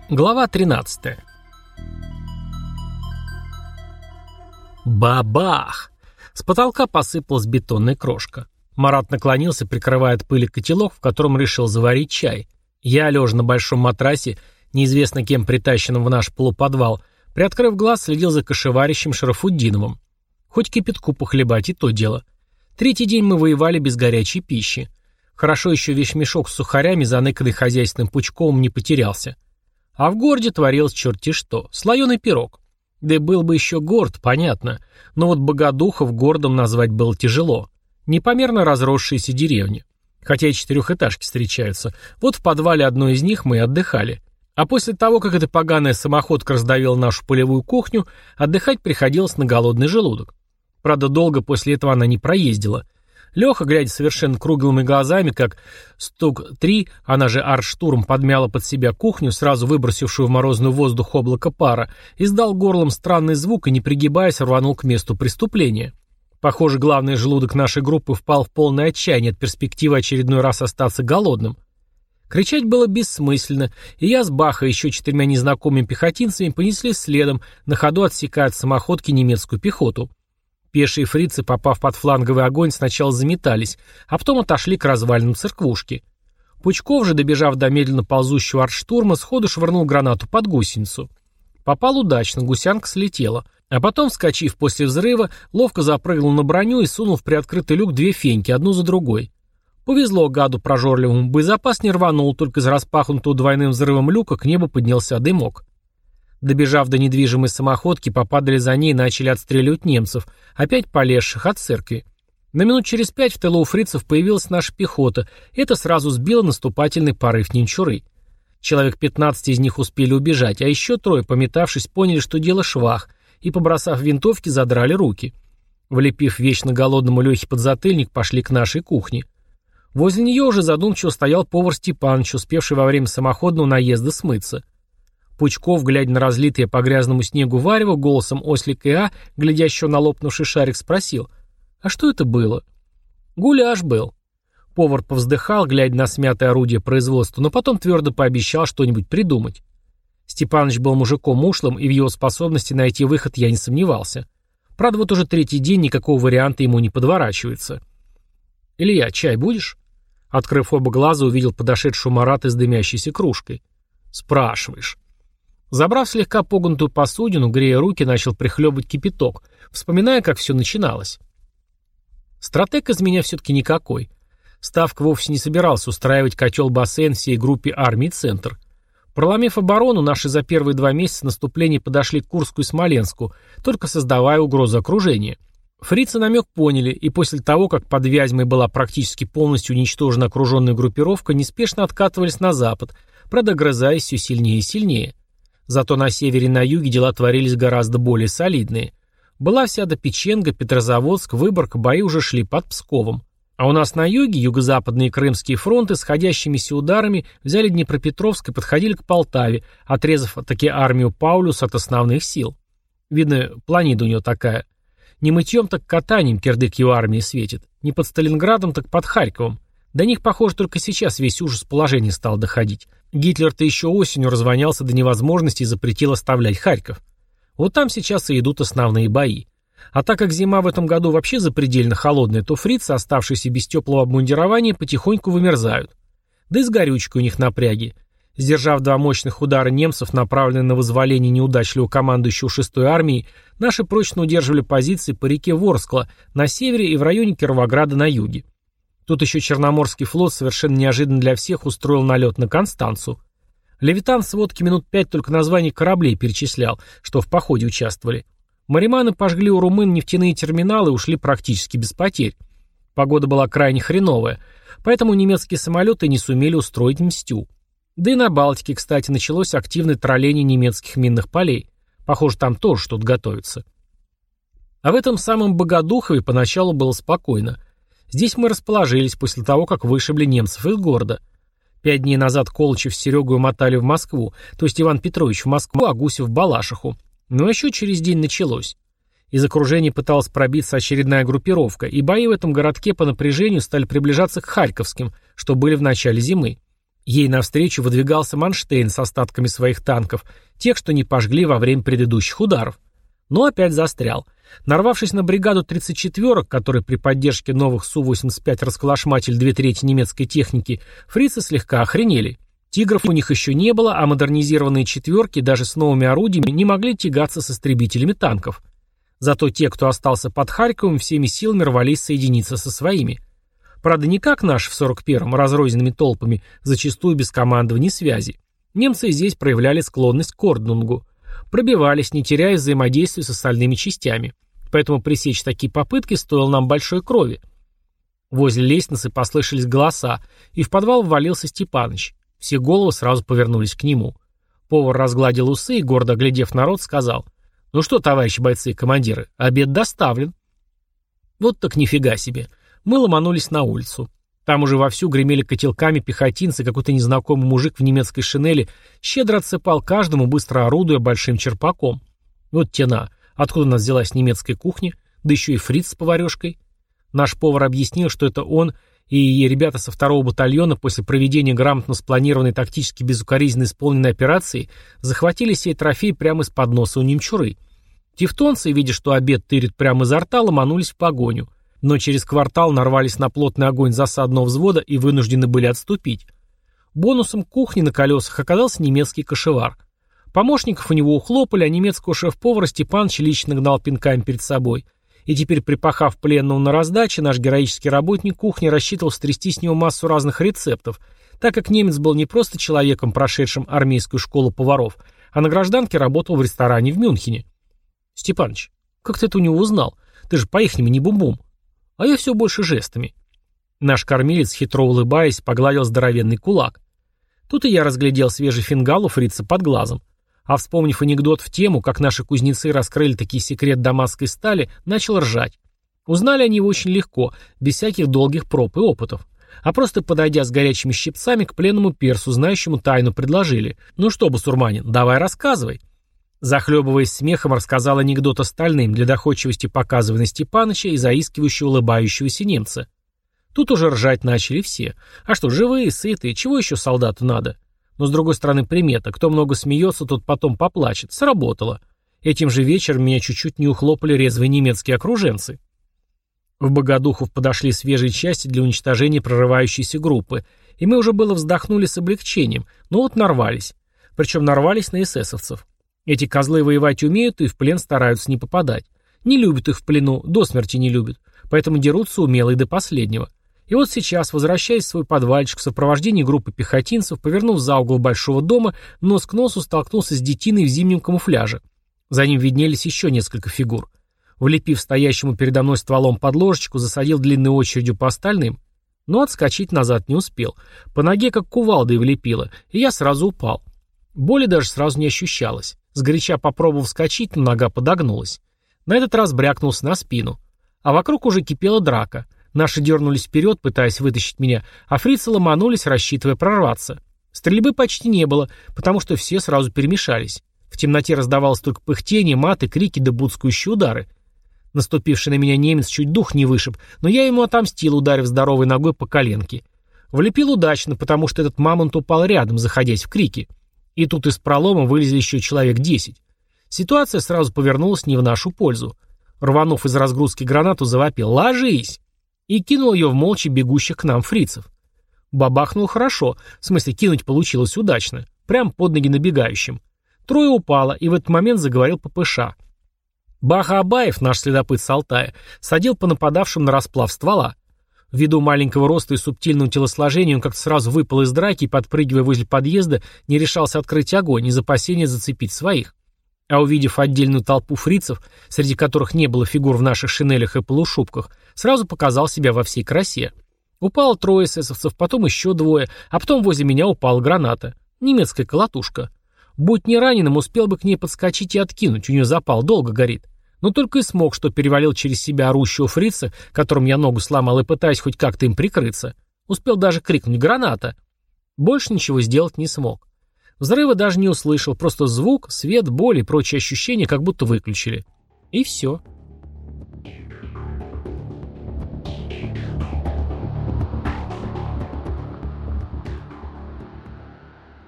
Глава 13. Бабах! С потолка посыпалась бетонная крошка. Марат наклонился, прикрывая от пыли котелок, в котором решил заварить чай. Я, лежа на большом матрасе, неизвестно кем притащенном в наш полуподвал, приоткрыв глаз, следил за кошеварящим Шарафутдиновым. Хоть кипятку похлебать, и то дело. Третий день мы воевали без горячей пищи. Хорошо еще вещмешок с сухарями, заныканный хозяйственным Пучковым, не потерялся. А в городе творилось черти что. Слоеный пирог. Да и был бы еще город, понятно. Но вот Богодухов городом назвать было тяжело. Непомерно разросшиеся деревни. Хотя и четырехэтажки встречаются. Вот в подвале одной из них мы и отдыхали. А после того, как эта поганая самоходка раздавила нашу полевую кухню, отдыхать приходилось на голодный желудок. Правда, долго после этого она не проездила. Леха, глядя совершенно круглыми глазами, как Стук-3, она же Арштурм, подмяла под себя кухню, сразу выбросившую в морозный воздух облако пара, издал горлом странный звук и, не пригибаясь, рванул к месту преступления. Похоже, главный желудок нашей группы впал в полное отчаяние от перспективы очередной раз остаться голодным. Кричать было бессмысленно, и я с Бахой и еще 4 незнакомыми пехотинцами понеслись следом, на ходу отсекая от самоходки немецкую пехоту. Пешие фрицы, попав под фланговый огонь, сначала заметались, а потом отошли к развалинам церквушки. Пучков же, добежав до медленно ползущего артштурма, сходу швырнул гранату под гусеницу. Попал удачно, гусянка слетела, а потом, вскочив после взрыва, ловко запрыгнул на броню и сунул в приоткрытый люк 2 феньки, одну за другой. Повезло гаду прожорливому, боезапас не рванул, только из распахнутого двойным взрывом люка к небу поднялся дымок. Добежав до недвижимой самоходки, попадали за ней и начали отстреливать немцев, опять полезших от церкви. На минут через 5 в тылу у фрицев появилась наша пехота, и это сразу сбило наступательный порыв немчуры. Человек 15 из них успели убежать, а еще 3, пометавшись, поняли, что дело швах, и, побросав винтовки, задрали руки. Влепив вечно голодному Лехе подзатыльник, пошли к нашей кухне. Возле нее уже задумчиво стоял повар Степаныч, успевший во время самоходного наезда смыться. Пучков, глядя на разлитое по грязному снегу варево, голосом ослика И.А., глядящего на лопнувший шарик, спросил: «А что это было?» «Гуляш был». Повар повздыхал, глядя на смятое орудие производства, но потом твердо пообещал что-нибудь придумать. Степаныч был мужиком ушлым, и в его способности найти выход я не сомневался. Правда, вот уже 3-й день никакого варианта ему не подворачивается. «Илья, чай будешь?» Открыв оба глаза, увидел подошедшего Марата с дымящейся кружкой. «Спрашиваешь». Забрав слегка погнутую посудину, грея руки, начал прихлебывать кипяток, вспоминая, как все начиналось. Стратег из меня все-таки никакой. Ставка вовсе не собирался устраивать котел-бассейн всей группе армии «Центр». Проломив оборону, наши за первые 2 месяца наступления подошли к Курску и Смоленску, только создавая угрозу окружения. Фрицы намек поняли, и после того, как под Вязьмой была практически полностью уничтожена окруженная группировка, неспешно откатывались на запад, правда, грызаясь все сильнее и сильнее. Зато на севере и на юге дела творились гораздо более солидные. Была вся до Печенга, Петрозаводск, Выборг, бои уже шли под Псковом. А у нас на юге юго-западные крымские фронты сходящимися ударами взяли Днепропетровск и подходили к Полтаве, отрезав таки армию Паулюса от основных сил. Видно, планида у него такая. Не мытьем, так катанием кирдык его армии светит. Не под Сталинградом, так под Харьковом. До них, похоже, только сейчас весь ужас положения стал доходить. Гитлер-то еще осенью развонялся до невозможности и запретил оставлять Харьков. Вот там сейчас и идут основные бои. А так как зима в этом году вообще запредельно холодная, то фрицы, оставшиеся без теплого обмундирования, потихоньку вымерзают. Да и с горючкой у них напряги. Сдержав 2 мощных удара немцев, направленные на вызволение неудачливого командующего 6-й армией, наши прочно удерживали позиции по реке Ворскла на севере и в районе Кировограда на юге. Тут еще Черноморский флот совершенно неожиданно для всех устроил налет на Констанцу. Левитан в сводке минут 5 только названий кораблей перечислял, что в походе участвовали. Мариманы пожгли у румын нефтяные терминалы и ушли практически без потерь. Погода была крайне хреновая, поэтому немецкие самолеты не сумели устроить мстю. Да и на Балтике, кстати, началось активное тролление немецких минных полей. Похоже, там тоже что-то готовится. А в этом самом Богодухове поначалу было спокойно. Здесь мы расположились после того, как вышибли немцев из города. 5 дней назад Колычев с Серегой умотали в Москву, то есть Иван Петрович в Москву, а Гусев в Балашиху. Но еще через день началось. Из окружения пыталась пробиться очередная группировка, и бои в этом городке по напряжению стали приближаться к Харьковским, что были в начале зимы. Ей навстречу выдвигался Манштейн с остатками своих танков, тех, что не пожгли во время предыдущих ударов. Но опять застрял. Нарвавшись на бригаду 34-ок, которые при поддержке новых Су-85 расколошматили 2/3 немецкой техники, фрицы слегка охренели. «Тигров» у них еще не было, а модернизированные «четверки» даже с новыми орудиями не могли тягаться с истребителями танков. Зато те, кто остался под Харьковом, всеми силами рвались соединиться со своими. Правда, не как наши в 41-м, разрозненными толпами, зачастую без командования и связи. Немцы здесь проявляли склонность к орднунгу. Пробивались, не теряя взаимодействия с остальными частями. Поэтому пресечь такие попытки стоило нам большой крови. Возле лестницы послышались голоса, и в подвал ввалился Степаныч. Все головы сразу повернулись к нему. Повар разгладил усы и, гордо оглядев народ, сказал: «Ну что, товарищи бойцы и командиры, обед доставлен». Вот так нифига себе. Мы ломанулись на улицу. Там уже вовсю гремели котелками пехотинцы, какой-то незнакомый мужик в немецкой шинели щедро отсыпал каждому, быстро орудуя большим черпаком. Вот тена. Откуда у нас взялась немецкая кухня? Да еще и фриц с поварешкой. Наш повар объяснил, что это он и ребята со 2-го батальона после проведения грамотно спланированной тактически безукоризненно исполненной операции захватили сей трофей прямо из-под носа у немчуры. Тевтонцы, видя, что обед тырит прямо изо рта, ломанулись в погоню. Но через квартал нарвались на плотный огонь засадного взвода и вынуждены были отступить. Бонусом кухни на колесах оказался немецкий кошевар. Помощников у него ухлопали, а немецкого шеф-повара Степаныч лично гнал пинками перед собой. И теперь, припахав пленного на раздаче, наш героический работник кухни рассчитывал стрясти с него массу разных рецептов, так как немец был не просто человеком, прошедшим армейскую школу поваров, а на гражданке работал в ресторане в Мюнхене. «Степаныч, как ты это у него узнал? Ты же по-ихнему не бум-бум». А я все больше жестами. Наш кормилец, хитро улыбаясь, погладил здоровенный кулак. Тут и я разглядел свежий фингал у фрица под глазом. А вспомнив анекдот в тему, как наши кузнецы раскрыли такие секрет дамасской стали, начал ржать. Узнали они его очень легко, без всяких долгих проб и опытов. А просто подойдя с горячими щипцами к пленному персу, знающему тайну, предложили: «Ну что, басурманин, давай рассказывай». Захлебываясь смехом, рассказал анекдот остальным, для доходчивости показывая на Степаныча и заискивающе улыбающегося немца. Тут уже ржать начали все. А что, живые, сытые, чего еще солдату надо? Но с другой стороны примета: кто много смеется, тот потом поплачет. Сработало. Этим же вечером меня чуть-чуть не ухлопали резвые немецкие окруженцы. В Богодухов подошли свежие части для уничтожения прорывающейся группы, и мы уже было вздохнули с облегчением, но вот нарвались. Причем нарвались на эсэсовцев. Эти козлы воевать умеют и в плен стараются не попадать. Не любят их в плену, до смерти не любят, поэтому дерутся умело и до последнего. И вот сейчас, возвращаясь в свой подвальчик в сопровождении группы пехотинцев, повернув за угол большого дома, нос к носу столкнулся с детиной в зимнем камуфляже. За ним виднелись еще несколько фигур. Влепив стоящему передо мной стволом под ложечку, засадил длинной очередью по остальным. Но отскочить назад не успел. По ноге как кувалдой влепило, и я сразу упал. Боли даже сразу не ощущалось. Сгоряча попробовал вскочить, но нога подогнулась. На этот раз брякнулся на спину. А вокруг уже кипела драка. Наши дернулись вперед, пытаясь вытащить меня, а фрицы ломанулись, рассчитывая прорваться. Стрельбы почти не было, потому что все сразу перемешались. В темноте раздавалось только пыхтение, маты, крики да буцкающие удары. Наступивший на меня немец чуть дух не вышиб, но я ему отомстил, ударив здоровой ногой по коленке. Влепил удачно, потому что этот мамонт упал рядом, заходясь в крики. И тут из пролома вылезли еще человек 10. Ситуация сразу повернулась не в нашу пользу. Рванув из разгрузки гранату, завопил: «Ложись!» и кинул ее в молча бегущих к нам фрицев. Бабахнул хорошо, в смысле кинуть получилось удачно, прям под ноги набегающим. Трое упало, и в этот момент заговорил ППШ. Баха Абаев, наш следопыт с Алтая, садил по нападавшим на расплав ствола. Ввиду маленького роста и субтильного телосложения он как-то сразу выпал из драки и, подпрыгивая возле подъезда, не решался открыть огонь из опасения зацепить своих. А увидев отдельную толпу фрицев, среди которых не было фигур в наших шинелях и полушубках, сразу показал себя во всей красе. Упало 3 эсэсовцев, потом еще 2, а потом возле меня упала граната. Немецкая колотушка. Будь не раненым, успел бы к ней подскочить и откинуть, у нее запал долго горит. Но только и смог, что перевалил через себя орущего фрица, которым я ногу сломал, и пытаясь хоть как-то им прикрыться. Успел даже крикнуть «Граната!». Больше ничего сделать не смог. Взрыва даже не услышал, просто звук, свет, боль и прочие ощущения как будто выключили. И все.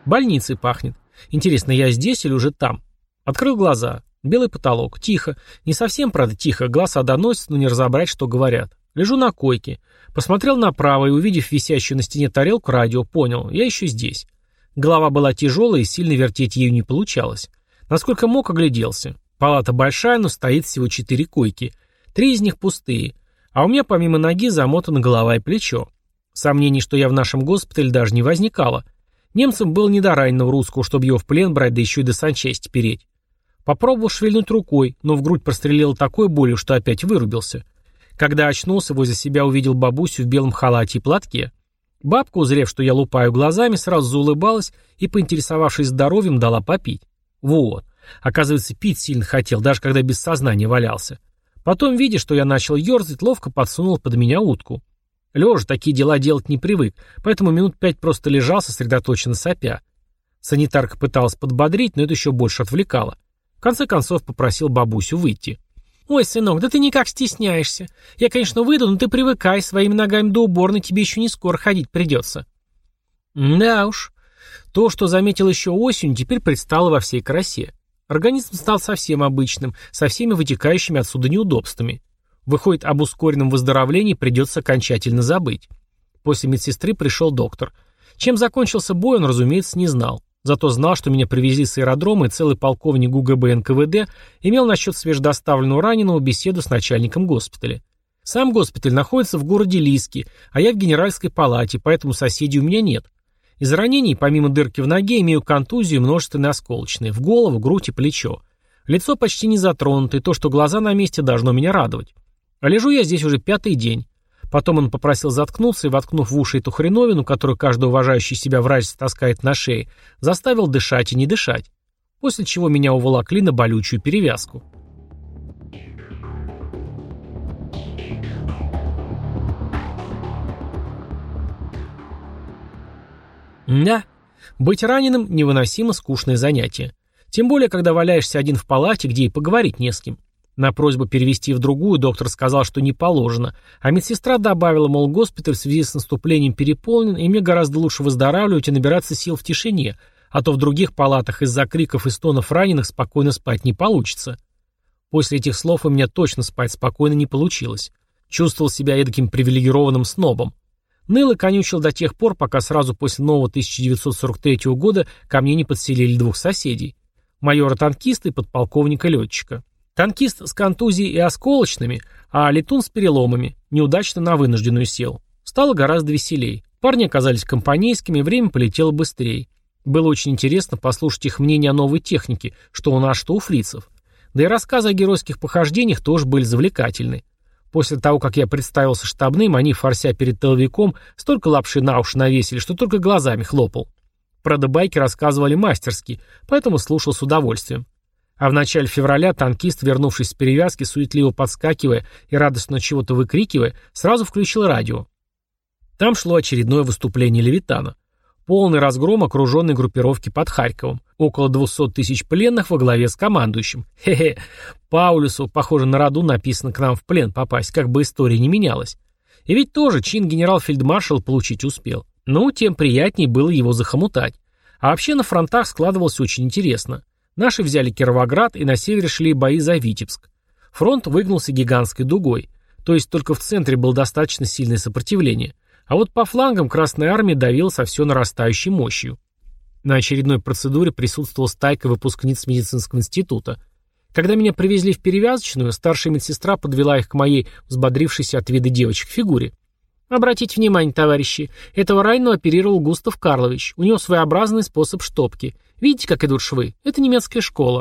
Больницей пахнет. Интересно, я здесь или уже там? Открыл глаза. Белый потолок. Тихо. Не совсем, правда, тихо. Голоса доносятся, но не разобрать, что говорят. Лежу на койке. Посмотрел направо и, увидев висящую на стене тарелку радио, понял, я еще здесь. Голова была тяжелая и сильно вертеть ею не получалось. Насколько мог, огляделся. Палата большая, но стоит всего 4 койки. 3 из них пустые. А у меня помимо ноги замотана голова и плечо. Сомнений, что я в нашем госпитале, даже не возникало. Немцам было не до раненого русского, чтобы его в плен брать, да еще и до санчасти переть. Попробовал шевельнуть рукой, но в грудь прострелило такой болью, что опять вырубился. Когда очнулся, возле себя увидел бабусю в белом халате и платке. Бабка, узрев, что я лупаю глазами, сразу заулыбалась и, поинтересовавшись здоровьем, дала попить. Вот. Оказывается, пить сильно хотел, даже когда без сознания валялся. Потом, видя, что я начал ерзать, ловко подсунул под меня утку. Лежа такие дела делать не привык, поэтому минут 5 просто лежал, сосредоточенно сопя. Санитарка пыталась подбодрить, но это еще больше отвлекало. В конце концов попросил бабусю выйти. «Ой, сынок, да ты никак стесняешься. Я, конечно, выйду, но ты привыкай, своими ногами до уборной тебе еще не скоро ходить придется». Да уж. То, что заметил еще осенью, теперь предстало во всей красе. Организм стал совсем обычным, со всеми вытекающими отсюда неудобствами. Выходит, об ускоренном выздоровлении придется окончательно забыть. После медсестры пришел доктор. Чем закончился бой, он, разумеется, не знал. Зато знал, что меня привезли с аэродрома, и целый полковник ГУГБ НКВД имел насчет свежедоставленного раненого беседу с начальником госпиталя. Сам госпиталь находится в городе Лиски, а я в генеральской палате, поэтому соседей у меня нет. Из ранений, помимо дырки в ноге, имею контузию и множественные осколочные, в голову, грудь и плечо. Лицо почти не затронуто, и то, что глаза на месте, должно меня радовать. А лежу я здесь уже 5-й день. Потом он попросил заткнуться и, воткнув в уши эту хреновину, которую каждый уважающий себя врач таскает на шее, заставил дышать и не дышать. После чего меня уволокли на болючую перевязку. Да, быть раненым – невыносимо скучное занятие. Тем более, когда валяешься один в палате, где и поговорить не с кем. На просьбу перевести в другую доктор сказал, что не положено, а медсестра добавила, мол, госпиталь в связи с наступлением переполнен, и мне гораздо лучше выздоравливать и набираться сил в тишине, а то в других палатах из-за криков и стонов раненых спокойно спать не получится. После этих слов у меня точно спать спокойно не получилось. Чувствовал себя эдаким привилегированным снобом. Ныл и конючил до тех пор, пока сразу после нового 1943 года ко мне не подселили 2 соседей. Майора-танкиста и подполковника-летчика. Танкист с контузией и осколочными, а летун с переломами. Неудачно на вынужденную сел. Стало гораздо веселей. Парни оказались компанейскими, время полетело быстрее. Было очень интересно послушать их мнение о новой технике, что у нас, что у фрицев. Да и рассказы о геройских похождениях тоже были завлекательны. После того, как я представился штабным, они, форся перед тыловиком, столько лапши на уши навесили, что только глазами хлопал. Правда, байки рассказывали мастерски, поэтому слушал с удовольствием. А в начале февраля танкист, вернувшись с перевязки, суетливо подскакивая и радостно чего-то выкрикивая, сразу включил радио. Там шло очередное выступление Левитана. Полный разгром окруженной группировки под Харьковом. Около 200 тысяч пленных во главе с командующим. Хе-хе. Паулюсу, похоже, на роду написано к нам в плен попасть, как бы история не менялась. И ведь тоже чин генерал-фельдмаршал получить успел. Ну, тем приятнее было его захомутать. А вообще на фронтах складывалось очень интересно. Наши взяли Кировоград, и на севере шли бои за Витебск. Фронт выгнулся гигантской дугой. То есть только в центре было достаточно сильное сопротивление. А вот по флангам Красная Армия давила со все нарастающей мощью. На очередной процедуре присутствовала стайка выпускниц медицинского института. Когда меня привезли в перевязочную, старшая медсестра подвела их к моей взбодрившейся от вида девочек фигуре. «Обратите внимание, товарищи, этого раненого оперировал Густав Карлович. У него своеобразный способ штопки. Видите, как идут швы? Это немецкая школа».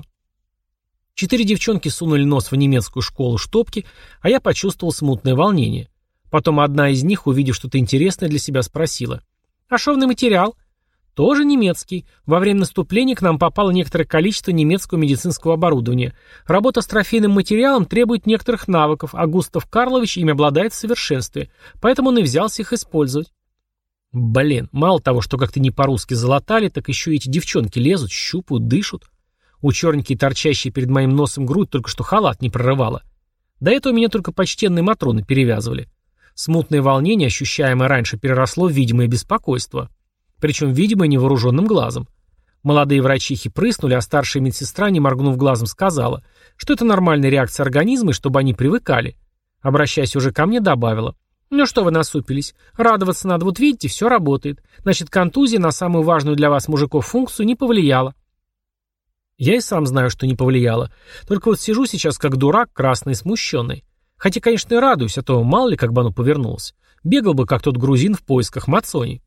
4 девчонки сунули нос в немецкую школу штопки, а я почувствовал смутное волнение. Потом одна из них, увидев что-то интересное для себя, спросила: «А шовный материал?» «Тоже немецкий. Во время наступления к нам попало некоторое количество немецкого медицинского оборудования. Работа с трофейным материалом требует некоторых навыков, а Густав Карлович ими обладает в совершенстве, поэтому он и взялся их использовать». Блин, мало того, что как-то не по-русски залатали, так еще и эти девчонки лезут, щупают, дышат. У черненькой, торчащей перед моим носом грудь, только что халат не прорывала. До этого меня только почтенные матроны перевязывали. Смутное волнение, ощущаемое раньше, переросло в видимое беспокойство. Причем видимое невооруженным глазом. Молодые врачихи прыснули, а старшая медсестра, не моргнув глазом, сказала, что это нормальная реакция организма и чтобы они привыкали. Обращаясь уже ко мне, добавила: «Ну что вы насупились? Радоваться надо, вот видите, все работает. Значит, контузия на самую важную для вас, мужиков, функцию не повлияла». Я и сам знаю, что не повлияло. Только вот сижу сейчас как дурак, красный и смущенный. Хотя, конечно, и радуюсь, а то мало ли как бы оно повернулось. Бегал бы, как тот грузин в поисках Мацони.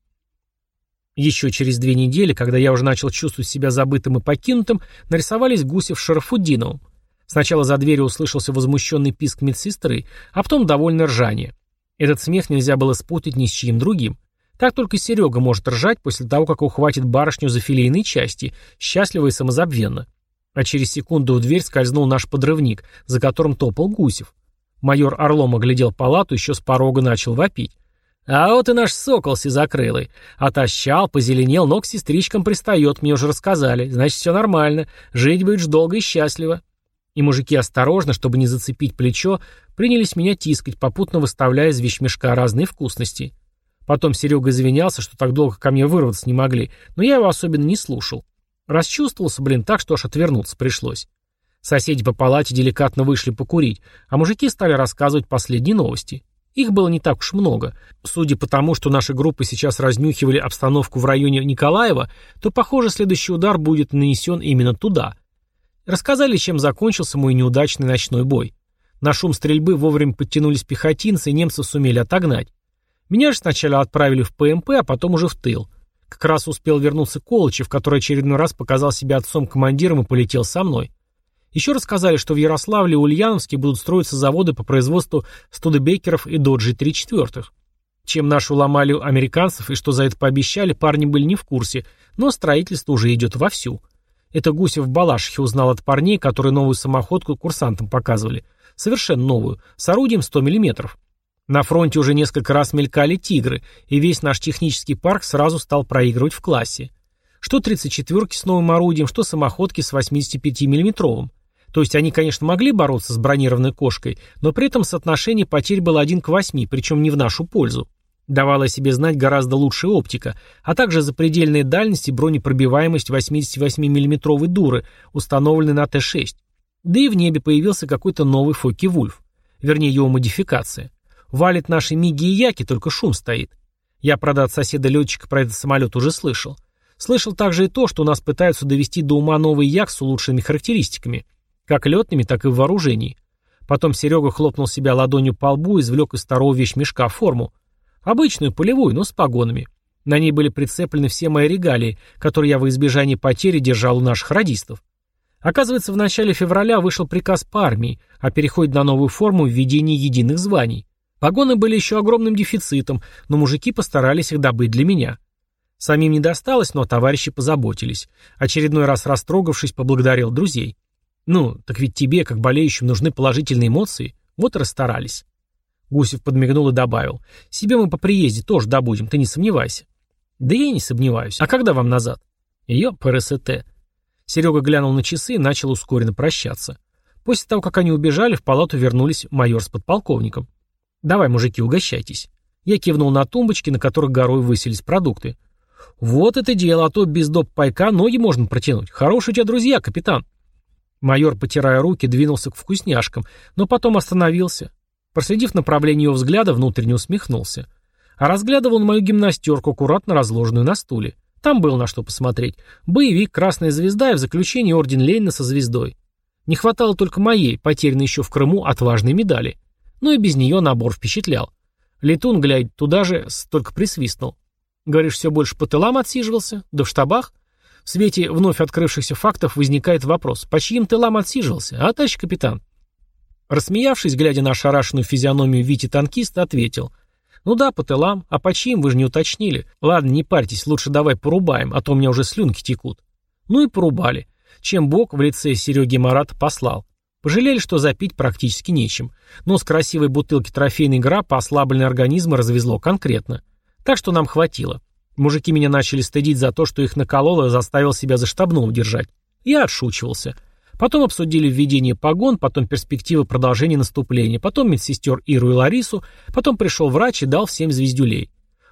Еще через 2 недели, когда я уже начал чувствовать себя забытым и покинутым, нарисовались Гусев с Шарафутдиновым. Сначала за дверью услышался возмущенный писк медсестры, а потом довольное ржание. Этот смех нельзя было спутать ни с чьим другим. Так только Серега может ржать после того, как ухватит барышню за филейные части, счастливо и самозабвенно. А через секунду в дверь скользнул наш подрывник, за которым топал Гусев. Майор орлом оглядел палату, еще с порога начал вопить. «А вот и наш сокол сизокрылый. Отощал, позеленел, но к сестричкам пристает, мне уже рассказали. Значит, все нормально. Жить будешь долго и счастливо». И мужики осторожно, чтобы не зацепить плечо, принялись меня тискать, попутно выставляя из вещмешка разные вкусности. Потом Серега извинялся, что так долго ко мне вырваться не могли, но я его особенно не слушал. Расчувствовался, так, что аж отвернуться пришлось. Соседи по палате деликатно вышли покурить, а мужики стали рассказывать последние новости. Их было не так уж много. Судя по тому, что наши группы сейчас разнюхивали обстановку в районе Николаева, то, похоже, следующий удар будет нанесен именно туда. Рассказали, чем закончился мой неудачный ночной бой. На шум стрельбы вовремя подтянулись пехотинцы, и немцев сумели отогнать. Меня же сначала отправили в ПМП, а потом уже в тыл. Как раз успел вернуться Колычев, который очередной раз показал себя отцом-командиром и полетел со мной. Еще рассказали, что в Ярославле и Ульяновске будут строиться заводы по производству студебекеров и доджи 3/4. Чем нашу ломали американцев и что за это пообещали, парни были не в курсе, но строительство уже идет вовсю. Это Гусев в Балашихе узнал от парней, которые новую самоходку курсантам показывали. Совершенно новую, с орудием 100 мм. На фронте уже несколько раз мелькали «Тигры», и весь наш технический парк сразу стал проигрывать в классе. Что 34-ки с новым орудием, что самоходки с 85 миллиметровым. То есть они, конечно, могли бороться с бронированной кошкой, но при этом соотношение потерь было 1 к 8, причем не в нашу пользу. Давала о себе знать гораздо лучшая оптика, а также запредельная дальность и бронепробиваемость 88 миллиметровой дуры, установленной на Т-6. Да и в небе появился какой-то новый Фокке-Вульф. Вернее, его модификация. Валит наши Миги и Яки, только шум стоит. Я, правда, от соседа-летчика про этот самолет уже слышал. Слышал также и то, что у нас пытаются довести до ума новый Як с улучшенными характеристиками. Как летными, так и в вооружении. Потом Серега хлопнул себя ладонью по лбу и извлек из старого вещмешка форму. Обычную, полевую, но с погонами. На ней были прицеплены все мои регалии, которые я во избежание потери держал у наших радистов. Оказывается, в начале февраля вышел приказ по армии о переходе на новую форму введения единых званий. Погоны были еще огромным дефицитом, но мужики постарались их добыть для меня. Самим не досталось, но товарищи позаботились. Очередной раз растрогавшись, поблагодарил друзей. Ну, так ведь тебе, как болеющим, нужны положительные эмоции. Вот и расстарались. Гусев подмигнул и добавил. Себе мы по приезде тоже добудем, ты не сомневайся. Да я и не сомневаюсь. А когда вам назад? Ее ПРСТ. Серега глянул на часы и начал ускоренно прощаться. После того, как они убежали, в палату вернулись майор с подполковником. «Давай, мужики, угощайтесь». Я кивнул на тумбочки, на которых горой высились продукты. «Вот это дело, а то без доп. Пайка ноги можно протянуть. Хорошие у тебя друзья, капитан». Майор, потирая руки, двинулся к вкусняшкам, но потом остановился. Проследив направление его взгляда, внутренне усмехнулся. А разглядывал он мою гимнастерку, аккуратно разложенную на стуле. Там было на что посмотреть. Боевик, красная звезда и в заключении орден Ленина со звездой. Не хватало только моей, потерянной еще в Крыму, отважной медали. Но и без нее набор впечатлял. Летун, глядя туда же, только присвистнул. Говоришь, все больше по тылам отсиживался? Да в штабах? В свете вновь открывшихся фактов возникает вопрос, по чьим тылам отсиживался, а, товарищ капитан? Рассмеявшись, глядя на ошарашенную физиономию Вити-танкиста, ответил. Ну да, по тылам, а по чьим вы же не уточнили. Ладно, не парьтесь, лучше давай порубаем, а то у меня уже слюнки текут. Ну и порубали. Чем Бог в лице Сереги Марата послал. Пожалели, что запить практически нечем. Но с красивой бутылки трофейной граппы ослабленный организм развезло конкретно. Так что нам хватило. Мужики меня начали стыдить за то, что их накололо и заставил себя за штабного держать. Я отшучивался. Потом обсудили введение погон, потом перспективы продолжения наступления, потом медсестер Иру и Ларису, потом пришел врач и дал всем звездюлей.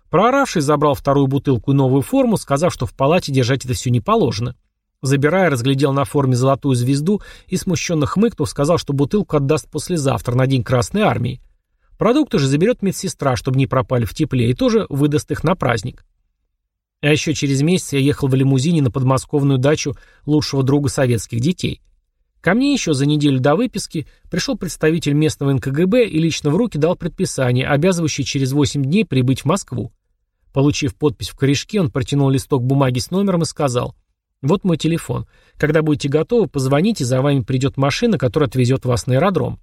Прооравший забрал вторую бутылку и новую форму, сказав, что в палате держать это все не положено. Забирая, разглядел на форме золотую звезду и, смущенно хмыкнув, сказал, что бутылку отдаст послезавтра, на День Красной Армии. Продукты же заберет медсестра, чтобы не пропали в тепле, и тоже выдаст их на праздник. А еще через месяц я ехал в лимузине на подмосковную дачу лучшего друга советских детей. Ко мне еще за неделю до выписки пришел представитель местного НКГБ и лично в руки дал предписание, обязывающее через 8 дней прибыть в Москву. Получив подпись в корешке, он протянул листок бумаги с номером и сказал: «Вот мой телефон. Когда будете готовы, позвоните, за вами придет машина, которая отвезет вас на аэродром».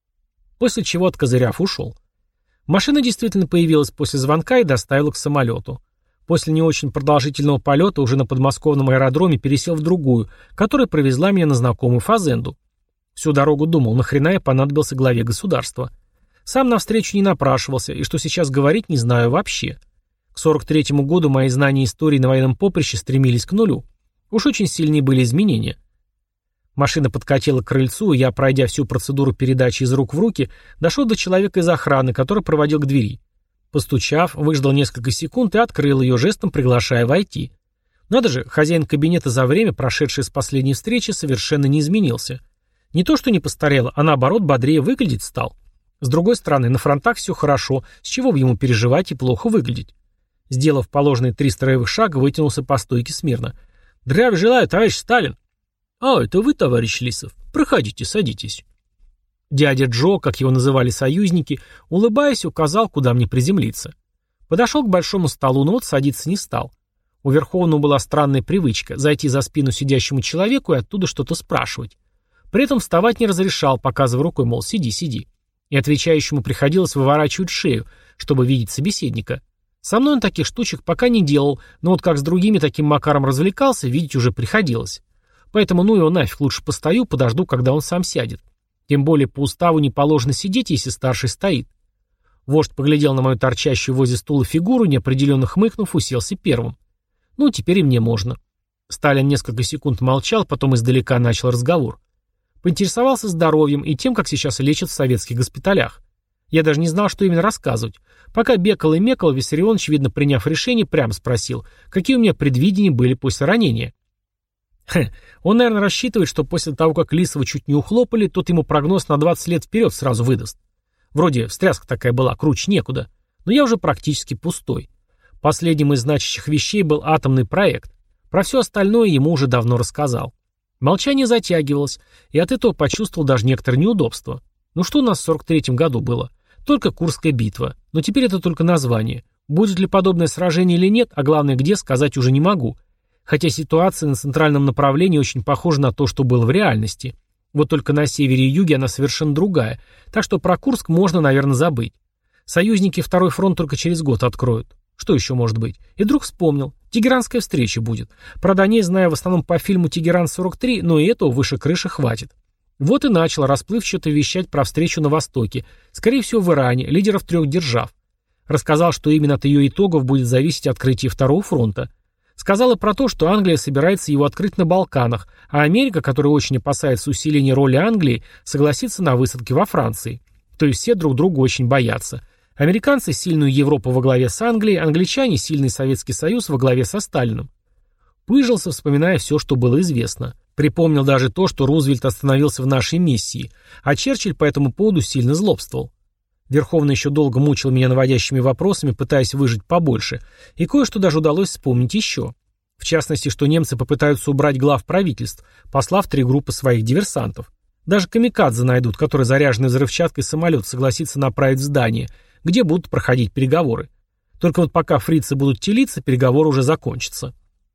После чего, откозыряв, ушел. Машина действительно появилась после звонка и доставила к самолету. После не очень продолжительного полета уже на подмосковном аэродроме пересел в другую, которая провезла меня на знакомую фазенду. Всю дорогу думал, нахрена я понадобился главе государства. Сам навстречу не напрашивался, и что сейчас говорить, не знаю вообще. К 43-му году мои знания истории на военном поприще стремились к нулю. Уж очень сильные были изменения. Машина подкатила к крыльцу, и я, пройдя всю процедуру передачи из рук в руки, дошел до человека из охраны, который проводил к двери. Постучав, выждал несколько секунд и открыл ее, жестом приглашая войти. Надо же, хозяин кабинета за время, прошедшее с последней встречи, совершенно не изменился. Не то что не постарел, а наоборот бодрее выглядеть стал. С другой стороны, на фронтах все хорошо, с чего бы ему переживать и плохо выглядеть. Сделав положенные 3 строевых шага, вытянулся по стойке смирно. «Здравия желаю, товарищ Сталин!» «А, это вы, товарищ Лисов? Проходите, садитесь». Дядя Джо, как его называли союзники, улыбаясь, указал, куда мне приземлиться. Подошел к большому столу, но вот садиться не стал. У Верховного была странная привычка — зайти за спину сидящему человеку и оттуда что-то спрашивать. При этом вставать не разрешал, показывая рукой, мол, сиди, сиди. И отвечающему приходилось выворачивать шею, чтобы видеть собеседника. Со мной он таких штучек пока не делал, но вот как с другими таким макаром развлекался, видеть уже приходилось. Поэтому ну его нафиг, лучше постою, подожду, когда он сам сядет. Тем более по уставу не положено сидеть, если старший стоит. Вождь поглядел на мою торчащую возле стула фигуру, неопределенно хмыкнув, уселся первым. Ну, теперь и мне можно. Сталин несколько секунд молчал, потом издалека начал разговор. Поинтересовался здоровьем и тем, как сейчас лечат в советских госпиталях. Я даже не знал, что именно рассказывать. Пока бекал и мекал, Виссарионович, видно приняв решение, прямо спросил, какие у меня предвидения были после ранения. Он, наверное, рассчитывает, что после того, как Лисова чуть не ухлопали, тот ему прогноз на 20 лет вперед сразу выдаст. Вроде встряска такая была, круче некуда. Но я уже практически пустой. Последним из значащих вещей был атомный проект. Про все остальное ему уже давно рассказал. Молчание затягивалось, и от этого почувствовал даже некоторое неудобство. Ну что у нас в 43-м году было? Только Курская битва. Но теперь это только название. Будет ли подобное сражение или нет, а главное где, сказать уже не могу. Хотя ситуация на центральном направлении очень похожа на то, что было в реальности. Вот только на севере и юге она совершенно другая, так что про Курск можно, наверное, забыть. Союзники второй фронт только через год откроют. Что еще может быть? И вдруг вспомнил. Тегеранская встреча будет. Про Доней знаю в основном по фильму «Тегеран-43», но и этого выше крыши хватит. Вот и начал расплывчато вещать про встречу на Востоке. Скорее всего, в Иране, лидеров 3 держав. Рассказал, что именно от ее итогов будет зависеть открытие второго фронта. Сказал и про то, что Англия собирается его открыть на Балканах, а Америка, которая очень опасается усиления роли Англии, согласится на высадки во Франции. То есть все друг друга очень боятся. Американцы — сильную Европу во главе с Англией, англичане — сильный Советский Союз во главе со Сталиным. Пыжился, вспоминая все, что было известно. Припомнил даже то, что Рузвельт остановился в нашей миссии, а Черчилль по этому поводу сильно злобствовал. Верховный еще долго мучил меня наводящими вопросами, пытаясь выжить побольше, и кое-что даже удалось вспомнить еще. В частности, что немцы попытаются убрать глав правительств, послав 3 группы своих диверсантов. Даже камикадзе найдут, который заряженный взрывчаткой самолет согласится направить в здание, где будут проходить переговоры. Только вот пока фрицы будут телиться, переговоры уже закончатся.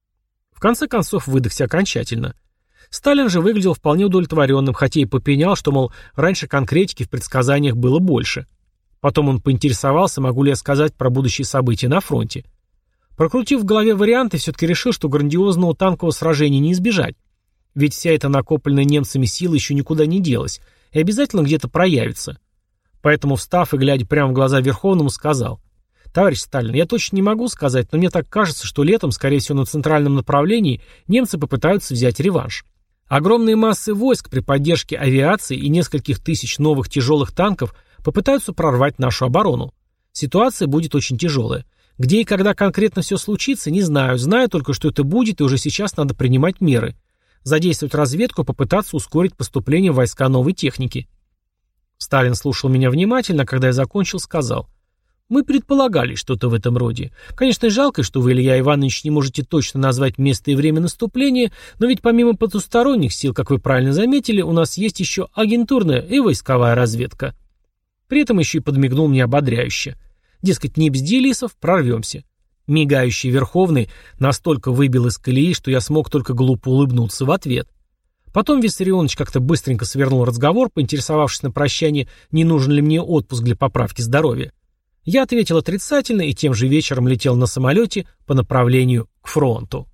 В конце концов выдохся окончательно. Сталин же выглядел вполне удовлетворенным, хотя и попенял, что, мол, раньше конкретики в предсказаниях было больше. Потом он поинтересовался, могу ли я сказать про будущие события на фронте. Прокрутив в голове варианты, все-таки решил, что грандиозного танкового сражения не избежать. Ведь вся эта накопленная немцами сила еще никуда не делась и обязательно где-то проявится. Поэтому, встав и глядя прямо в глаза Верховному, сказал: «Товарищ Сталин, я точно не могу сказать, но мне так кажется, что летом, скорее всего, на центральном направлении немцы попытаются взять реванш. Огромные массы войск при поддержке авиации и нескольких тысяч новых тяжелых танков попытаются прорвать нашу оборону. Ситуация будет очень тяжелая. Где и когда конкретно все случится, не знаю. Знаю только, что это будет, и уже сейчас надо принимать меры. Задействовать разведку, попытаться ускорить поступление в войска новой техники. Сталин слушал меня внимательно, а когда я закончил, сказал: мы предполагали что-то в этом роде. Конечно, жалко, что вы, Илья Иванович, не можете точно назвать место и время наступления, но ведь помимо потусторонних сил, как вы правильно заметили, у нас есть еще агентурная и войсковая разведка. При этом еще и подмигнул мне ободряюще. Дескать, не бзди, Лисов, прорвемся. Мигающий Верховный настолько выбил из колеи, что я смог только глупо улыбнуться в ответ. Потом Виссарионович как-то быстренько свернул разговор, поинтересовавшись на прощание, не нужен ли мне отпуск для поправки здоровья. Я ответил отрицательно и тем же вечером летел на самолете по направлению к фронту.